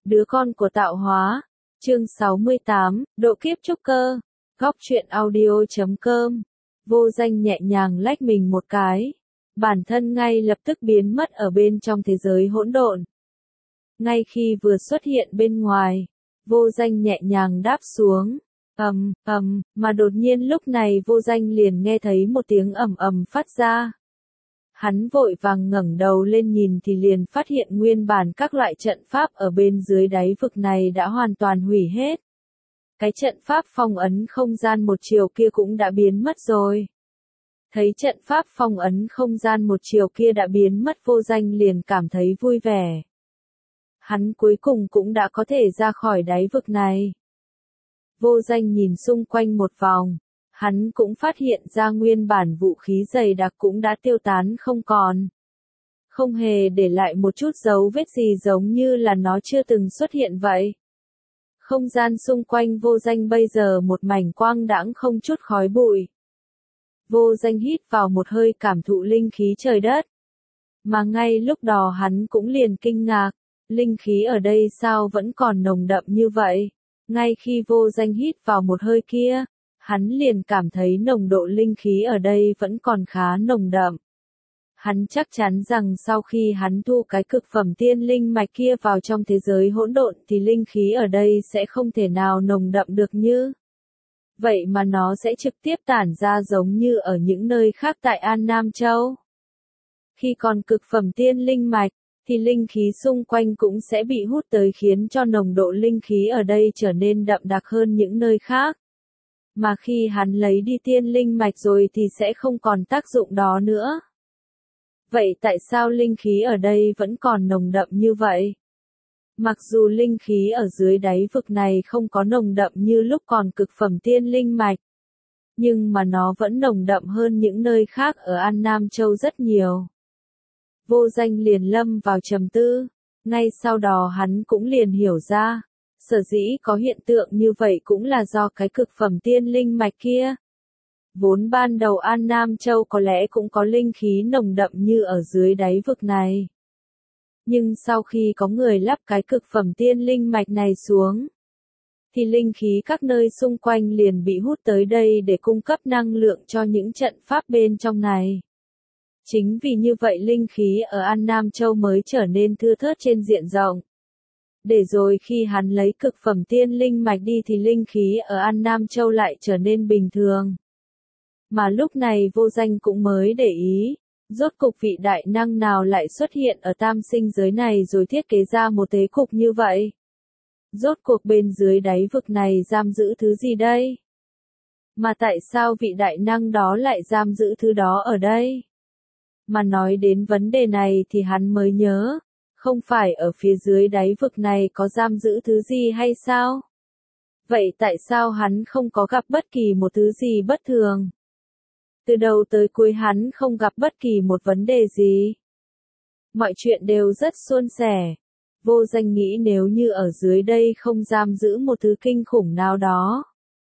Đứa con của tạo hóa. Chương 68, độ kiếp trúc cơ. Góc truyện audio.com. Vô Danh nhẹ nhàng lách mình một cái. Bản thân ngay lập tức biến mất ở bên trong thế giới hỗn độn. Ngay khi vừa xuất hiện bên ngoài, Vô Danh nhẹ nhàng đáp xuống. Mà đột nhiên lúc này Vô Danh liền nghe thấy một tiếng ầm ầm phát ra. Hắn vội vàng ngẩng đầu lên nhìn thì liền phát hiện nguyên bản các loại trận pháp ở bên dưới đáy vực này đã hoàn toàn hủy hết. Cái trận pháp phong ấn không gian một chiều kia cũng đã biến mất rồi. Thấy trận pháp phong ấn không gian một chiều kia đã biến mất, Vô Danh liền cảm thấy vui vẻ. Hắn cuối cùng cũng đã có thể ra khỏi đáy vực này. Vô Danh nhìn xung quanh một vòng. Hắn cũng phát hiện ra nguyên bản vũ khí dày đặc cũng đã tiêu tán không còn. Không hề để lại một chút dấu vết gì, giống như là nó chưa từng xuất hiện vậy. Không gian xung quanh Vô Danh bây giờ một mảnh quang đãng không chút khói bụi. Vô Danh hít vào một hơi cảm thụ linh khí trời đất. Mà ngay lúc đó hắn cũng liền kinh ngạc, linh khí ở đây sao vẫn còn nồng đậm như vậy? Ngay khi Vô Danh hít vào một hơi kia, hắn liền cảm thấy nồng độ linh khí ở đây vẫn còn khá nồng đậm. Hắn chắc chắn rằng sau khi hắn thu cái cực phẩm tiên linh mạch kia vào trong thế giới hỗn độn thì linh khí ở đây sẽ không thể nào nồng đậm được như vậy, mà nó sẽ trực tiếp tản ra giống như ở những nơi khác tại An Nam Châu. Khi còn cực phẩm tiên linh mạch, thì linh khí xung quanh cũng sẽ bị hút tới, khiến cho nồng độ linh khí ở đây trở nên đậm đặc hơn những nơi khác. Mà khi hắn lấy đi tiên linh mạch rồi thì sẽ không còn tác dụng đó nữa. Vậy tại sao linh khí ở đây vẫn còn nồng đậm như vậy? Mặc dù linh khí ở dưới đáy vực này không có nồng đậm như lúc còn cực phẩm tiên linh mạch, nhưng mà nó vẫn nồng đậm hơn những nơi khác ở An Nam Châu rất nhiều. Vô Danh liền lâm vào trầm tư, ngay sau đó hắn cũng liền hiểu ra. Sở dĩ có hiện tượng như vậy cũng là do cái cực phẩm tiên linh mạch kia. Vốn ban đầu An Nam Châu có lẽ cũng có linh khí nồng đậm như ở dưới đáy vực này. Nhưng sau khi có người lắp cái cực phẩm tiên linh mạch này xuống, thì linh khí các nơi xung quanh liền bị hút tới đây để cung cấp năng lượng cho những trận pháp bên trong này. Chính vì như vậy linh khí ở An Nam Châu mới trở nên thưa thớt trên diện rộng. Để rồi khi hắn lấy cực phẩm tiên linh mạch đi thì linh khí ở An Nam Châu lại trở nên bình thường. Mà lúc này Vô Danh cũng mới để ý, rốt cục vị đại năng nào lại xuất hiện ở tam sinh giới này rồi thiết kế ra một thế cục như vậy. Rốt cuộc bên dưới đáy vực này giam giữ thứ gì đây? Mà tại sao vị đại năng đó lại giam giữ thứ đó ở đây? Mà nói đến vấn đề này thì hắn mới nhớ. Không phải ở phía dưới đáy vực này có giam giữ thứ gì hay sao? Vậy tại sao hắn không có gặp bất kỳ một thứ gì bất thường? Từ đầu tới cuối hắn không gặp bất kỳ một vấn đề gì. Mọi chuyện đều rất suôn sẻ. Vô Danh nghĩ nếu như ở dưới đây không giam giữ một thứ kinh khủng nào đó,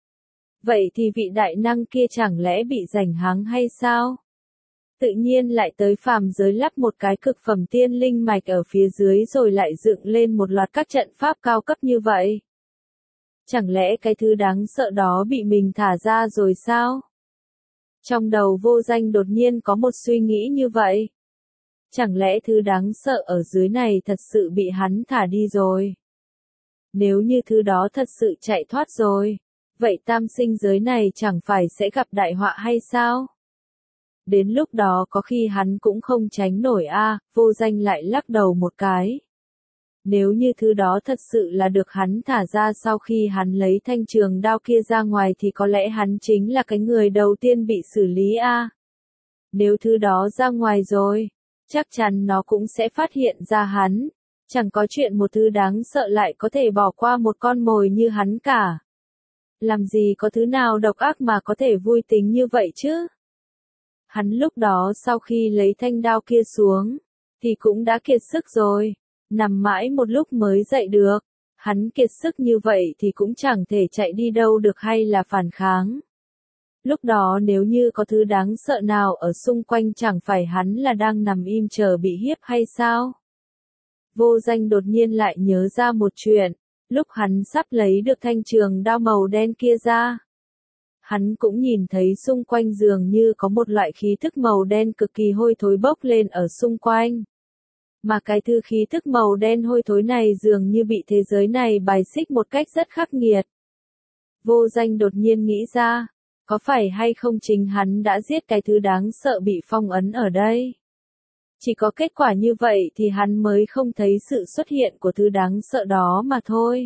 vậy thì vị đại năng kia chẳng lẽ bị rảnh háng hay sao? Tự nhiên lại tới phàm giới lắp một cái cực phẩm tiên linh mạch ở phía dưới rồi lại dựng lên một loạt các trận pháp cao cấp như vậy. Chẳng lẽ cái thứ đáng sợ đó bị mình thả ra rồi sao? Trong đầu Vô Danh đột nhiên có một suy nghĩ như vậy. Chẳng lẽ thứ đáng sợ ở dưới này thật sự bị hắn thả đi rồi? Nếu như thứ đó thật sự chạy thoát rồi, vậy tam sinh giới này chẳng phải sẽ gặp đại họa hay sao? Đến lúc đó có khi hắn cũng không tránh nổi a. Vô Danh lại lắc đầu một cái. Nếu như thứ đó thật sự là được hắn thả ra sau khi hắn lấy thanh trường đao kia ra ngoài thì có lẽ hắn chính là cái người đầu tiên bị xử lý a. Nếu thứ đó ra ngoài rồi, chắc chắn nó cũng sẽ phát hiện ra hắn. Chẳng có chuyện một thứ đáng sợ lại có thể bỏ qua một con mồi như hắn cả. Làm gì có thứ nào độc ác mà có thể vui tính như vậy chứ? Hắn lúc đó sau khi lấy thanh đao kia xuống, thì cũng đã kiệt sức rồi, nằm mãi một lúc mới dậy được. Hắn kiệt sức như vậy thì cũng chẳng thể chạy đi đâu được hay là phản kháng. Lúc đó nếu như có thứ đáng sợ nào ở xung quanh chẳng phải hắn là đang nằm im chờ bị hiếp hay sao? Vô Danh đột nhiên lại nhớ ra một chuyện, lúc hắn sắp lấy được thanh trường đao màu đen kia ra. Hắn cũng nhìn thấy xung quanh dường như có một loại khí thức màu đen cực kỳ hôi thối bốc lên ở xung quanh. Mà cái thứ khí thức màu đen hôi thối này dường như bị thế giới này bài xích một cách rất khắc nghiệt. Vô Danh đột nhiên nghĩ ra, có phải hay không chính hắn đã giết cái thứ đáng sợ bị phong ấn ở đây? Chỉ có kết quả như vậy thì hắn mới không thấy sự xuất hiện của thứ đáng sợ đó mà thôi.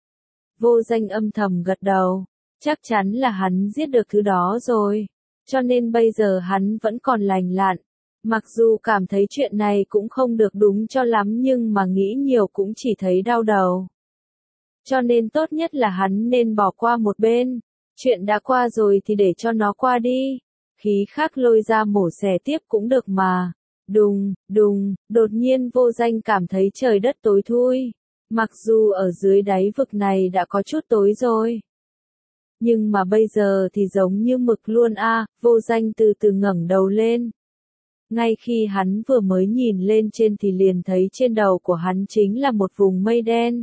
Vô Danh âm thầm gật đầu, chắc chắn là hắn giết được thứ đó rồi, cho nên bây giờ hắn vẫn còn lành lặn. Mặc dù cảm thấy chuyện này cũng không được đúng cho lắm nhưng mà nghĩ nhiều cũng chỉ thấy đau đầu. Cho nên tốt nhất là hắn nên bỏ qua một bên, chuyện đã qua rồi thì để cho nó qua đi, khí khác lôi ra mổ xẻ tiếp cũng được mà. Đùng, đùng, đột nhiên Vô Danh cảm thấy trời đất tối thui, mặc dù ở dưới đáy vực này đã có chút tối rồi. Nhưng mà bây giờ thì giống như mực luôn a. Vô Danh từ từ ngẩng đầu lên. Ngay khi hắn vừa mới nhìn lên trên thì liền thấy trên đầu của hắn chính là một vùng mây đen.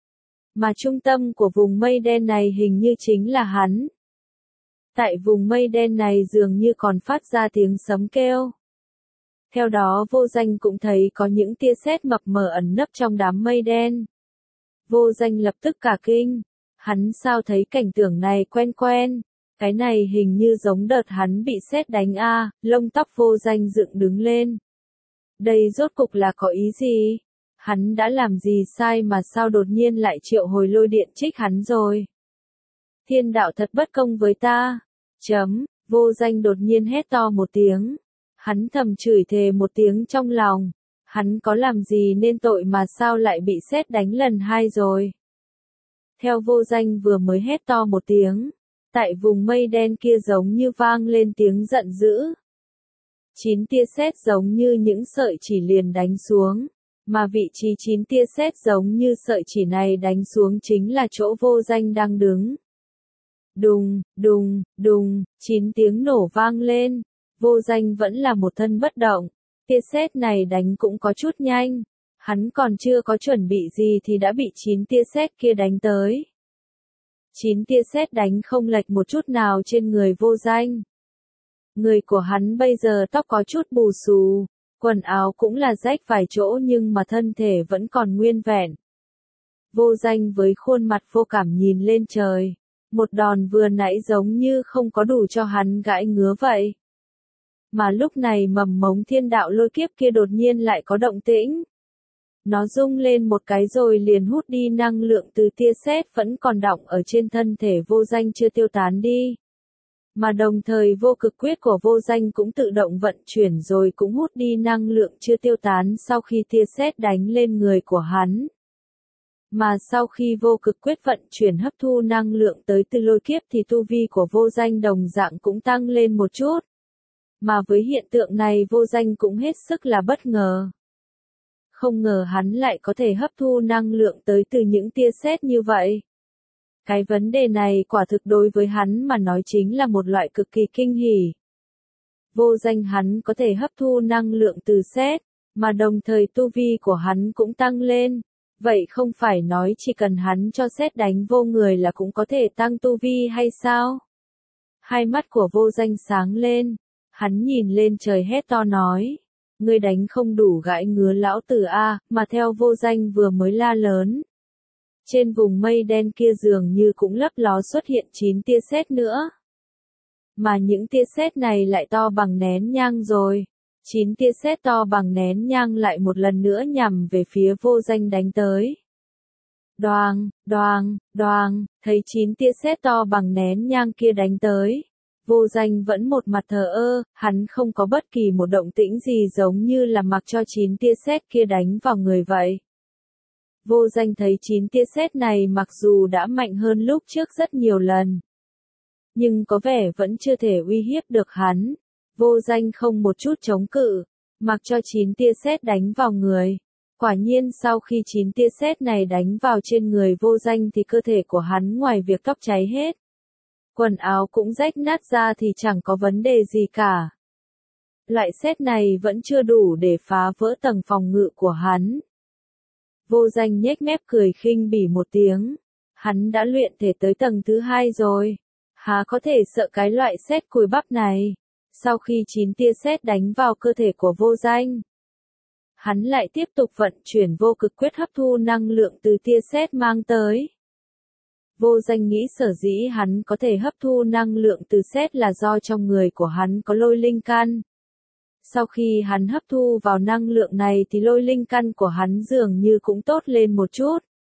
Mà trung tâm của vùng mây đen này hình như chính là hắn. Tại vùng mây đen này dường như còn phát ra tiếng sấm kêu. Theo đó Vô Danh cũng thấy có những tia sét mập mờ ẩn nấp trong đám mây đen. Vô Danh lập tức cả kinh. Hắn sao thấy cảnh tượng này quen quen. Cái này hình như giống đợt hắn bị sét đánh a. Lông tóc Vô Danh dựng đứng lên. Đây rốt cục là có ý gì? Hắn đã làm gì sai mà sao đột nhiên lại triệu hồi lôi điện trích hắn rồi? Thiên đạo thật bất công với ta. Vô Danh đột nhiên hét to một tiếng. Hắn thầm chửi thề một tiếng trong lòng. Hắn có làm gì nên tội mà sao lại bị sét đánh lần hai rồi? Theo Vô Danh vừa mới hét to một tiếng, tại vùng mây đen kia giống như vang lên tiếng giận dữ. 9 tia sét giống như những sợi chỉ liền đánh xuống, mà vị trí 9 tia sét giống như sợi chỉ này đánh xuống chính là chỗ Vô Danh đang đứng. Đùng, đùng, đùng, 9 tiếng nổ vang lên. Vô Danh vẫn là một thân bất động, tia sét này đánh cũng có chút nhanh, hắn còn chưa có chuẩn bị gì thì đã bị 9 tia sét kia đánh tới. 9 tia sét đánh không lệch một chút nào trên người Vô Danh. Người của hắn bây giờ tóc có chút bù xù, quần áo cũng là rách vài chỗ nhưng mà thân thể vẫn còn nguyên vẹn. Vô Danh với khuôn mặt vô cảm nhìn lên trời, một đòn vừa nãy giống như không có đủ cho hắn gãi ngứa vậy. Mà lúc này mầm mống thiên đạo lôi kiếp kia đột nhiên lại có động tĩnh. Nó rung lên một cái rồi liền hút đi năng lượng từ tia sét vẫn còn đọng ở trên thân thể Vô Danh chưa tiêu tán đi. Mà đồng thời vô cực quyết của Vô Danh cũng tự động vận chuyển rồi cũng hút đi năng lượng chưa tiêu tán sau khi tia sét đánh lên người của hắn. Mà sau khi vô cực quyết vận chuyển hấp thu năng lượng tới từ lôi kiếp thì tu vi của Vô Danh đồng dạng cũng tăng lên một chút. Mà với hiện tượng này Vô Danh cũng hết sức là bất ngờ. Không ngờ hắn lại có thể hấp thu năng lượng tới từ những tia sét như vậy. Cái vấn đề này quả thực đối với hắn mà nói chính là một loại cực kỳ kinh hỉ. Vô Danh hắn có thể hấp thu năng lượng từ sét, mà đồng thời tu vi của hắn cũng tăng lên. Vậy không phải nói chỉ cần hắn cho sét đánh vô người là cũng có thể tăng tu vi hay sao? Hai mắt của Vô Danh sáng lên, hắn nhìn lên trời hét to nói. Ngươi đánh không đủ gãi ngứa lão tử a, mà theo Vô Danh vừa mới la lớn. Trên vùng mây đen kia dường như cũng lấp ló xuất hiện 9 tia sét nữa. Mà những tia sét này lại to bằng nén nhang rồi. 9 tia sét to bằng nén nhang lại một lần nữa nhằm về phía Vô Danh đánh tới. Đoàng, đoàng, đoàng, thấy 9 tia sét to bằng nén nhang kia đánh tới. Vô Danh vẫn một mặt thờ ơ, hắn không có bất kỳ một động tĩnh gì giống như là mặc cho 9 tia sét kia đánh vào người vậy. Vô Danh thấy 9 tia sét này mặc dù đã mạnh hơn lúc trước rất nhiều lần, nhưng có vẻ vẫn chưa thể uy hiếp được hắn. Vô Danh không một chút chống cự, mặc cho 9 tia sét đánh vào người. Quả nhiên sau khi 9 tia sét này đánh vào trên người Vô Danh thì cơ thể của hắn ngoài việc tóc cháy hết, quần áo cũng rách nát ra thì chẳng có vấn đề gì cả. Loại sét này vẫn chưa đủ để phá vỡ tầng phòng ngự của hắn. Vô Danh nhếch mép cười khinh bỉ một tiếng. Hắn đã luyện thể tới tầng thứ 2 rồi. Há có thể sợ cái loại sét cùi bắp này. Sau khi 9 tia sét đánh vào cơ thể của Vô Danh, hắn lại tiếp tục vận chuyển vô cực quyết hấp thu năng lượng từ tia sét mang tới. Vô Danh nghĩ sở dĩ hắn có thể hấp thu năng lượng từ sét là do trong người của hắn có lôi linh căn. Sau khi hắn hấp thu vào năng lượng này thì lôi linh căn của hắn dường như cũng tốt lên một chút.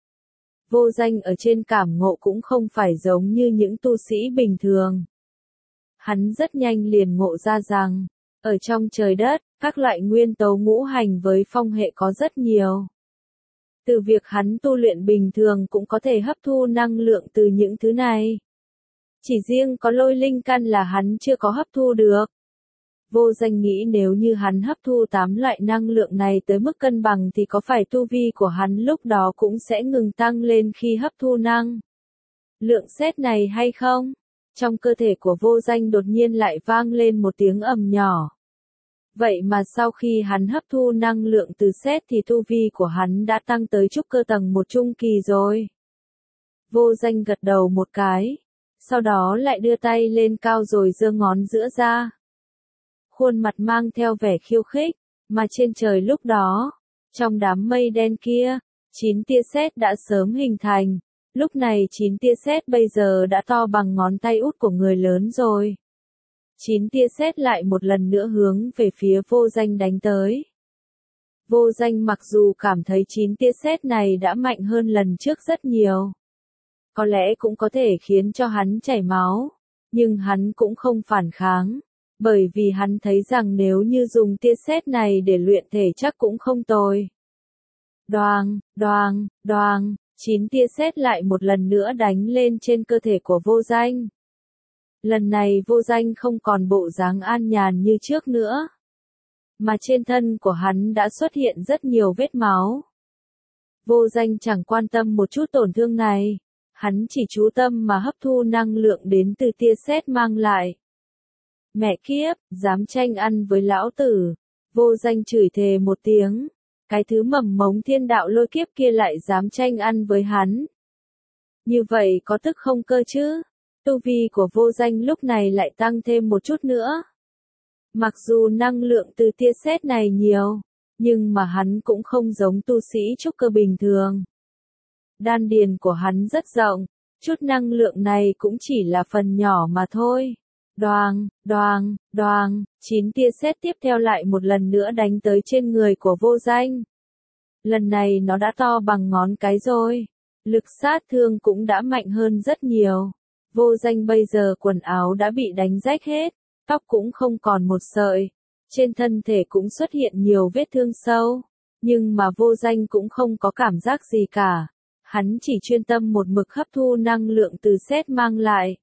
Vô Danh ở trên cảm ngộ cũng không phải giống như những tu sĩ bình thường. Hắn rất nhanh liền ngộ ra rằng, ở trong trời đất, các loại nguyên tố ngũ hành với phong hệ có rất nhiều. Từ việc hắn tu luyện bình thường cũng có thể hấp thu năng lượng từ những thứ này. Chỉ riêng có lôi linh căn là hắn chưa có hấp thu được. Vô Danh nghĩ nếu như hắn hấp thu 8 loại năng lượng này tới mức cân bằng thì có phải tu vi của hắn lúc đó cũng sẽ ngừng tăng lên khi hấp thu năng lượng sét này hay không? Trong cơ thể của Vô Danh đột nhiên lại vang lên một tiếng ầm nhỏ. Vậy mà sau khi hắn hấp thu năng lượng từ sét thì tu vi của hắn đã tăng tới trúc cơ tầng 1 trung kỳ rồi. Vô Danh gật đầu một cái, sau đó lại đưa tay lên cao rồi giơ ngón giữa ra. Khuôn mặt mang theo vẻ khiêu khích, mà trên trời lúc đó, trong đám mây đen kia, 9 tia sét đã sớm hình thành. Lúc này 9 tia sét bây giờ đã to bằng ngón tay út của người lớn rồi. 9 tia sét lại một lần nữa hướng về phía Vô Danh đánh tới. Vô Danh mặc dù cảm thấy 9 tia sét này đã mạnh hơn lần trước rất nhiều. Có lẽ cũng có thể khiến cho hắn chảy máu, nhưng hắn cũng không phản kháng. Bởi vì hắn thấy rằng nếu như dùng tia sét này để luyện thể chắc cũng không tồi. Đoàng, đoàng, đoàng, 9 tia sét lại một lần nữa đánh lên trên cơ thể của Vô Danh. Lần này Vô Danh không còn bộ dáng an nhàn như trước nữa, mà trên thân của hắn đã xuất hiện rất nhiều vết máu. Vô Danh chẳng quan tâm một chút tổn thương này, hắn chỉ chú tâm mà hấp thu năng lượng đến từ tia sét mang lại. Mẹ kiếp, dám tranh ăn với lão tử. Vô Danh chửi thề một tiếng. Cái thứ mầm mống thiên đạo lôi kiếp kia lại dám tranh ăn với hắn. Như vậy có tức không cơ chứ? Tu vi của Vô Danh lúc này lại tăng thêm một chút nữa. Mặc dù năng lượng từ tia sét này nhiều, nhưng mà hắn cũng không giống tu sĩ trúc cơ bình thường. Đan điền của hắn rất rộng, chút năng lượng này cũng chỉ là phần nhỏ mà thôi. Đoàng, đoàng, đoàng, 9 tia sét tiếp theo lại một lần nữa đánh tới trên người của Vô Danh. Lần này nó đã to bằng ngón cái rồi. Lực sát thương cũng đã mạnh hơn rất nhiều. Vô Danh bây giờ quần áo đã bị đánh rách hết, tóc cũng không còn một sợi. Trên thân thể cũng xuất hiện nhiều vết thương sâu. Nhưng mà Vô Danh cũng không có cảm giác gì cả. Hắn chỉ chuyên tâm một mực hấp thu năng lượng từ sét mang lại.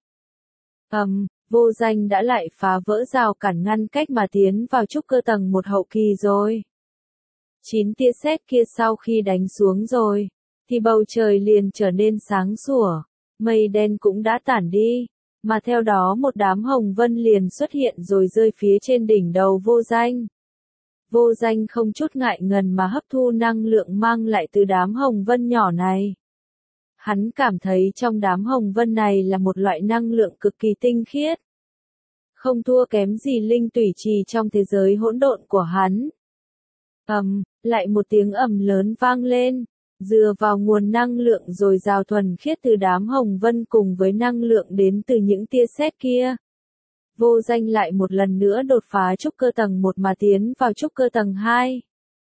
Vô Danh đã lại phá vỡ rào cản ngăn cách mà tiến vào trúc cơ tầng 1 hậu kỳ rồi. 9 tia sét kia sau khi đánh xuống rồi, thì bầu trời liền trở nên sáng sủa, mây đen cũng đã tản đi, mà theo đó một đám hồng vân liền xuất hiện rồi rơi phía trên đỉnh đầu Vô Danh. Vô Danh không chút ngại ngần mà hấp thu năng lượng mang lại từ đám hồng vân nhỏ này. Hắn cảm thấy trong đám hồng vân này là một loại năng lượng cực kỳ tinh khiết. Không thua kém gì linh tủy trì trong thế giới hỗn độn của hắn. Lại một tiếng ầm lớn vang lên, dựa vào nguồn năng lượng dồi dào thuần khiết từ đám hồng vân cùng với năng lượng đến từ những tia sét kia. Vô Danh lại một lần nữa đột phá trúc cơ tầng 1 mà tiến vào trúc cơ tầng 2.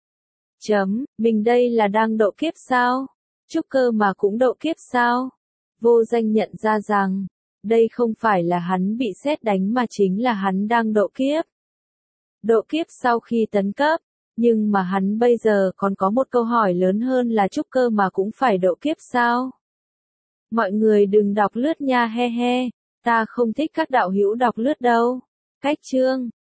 Mình đây là đang độ kiếp sao? Trúc cơ mà cũng độ kiếp sao? Vô Danh nhận ra rằng, đây không phải là hắn bị sét đánh mà chính là hắn đang độ kiếp. Độ kiếp sau khi tấn cấp, nhưng mà hắn bây giờ còn có một câu hỏi lớn hơn là trúc cơ mà cũng phải độ kiếp sao? Mọi người đừng đọc lướt nha he he, ta không thích các đạo hữu đọc lướt đâu. Cách chương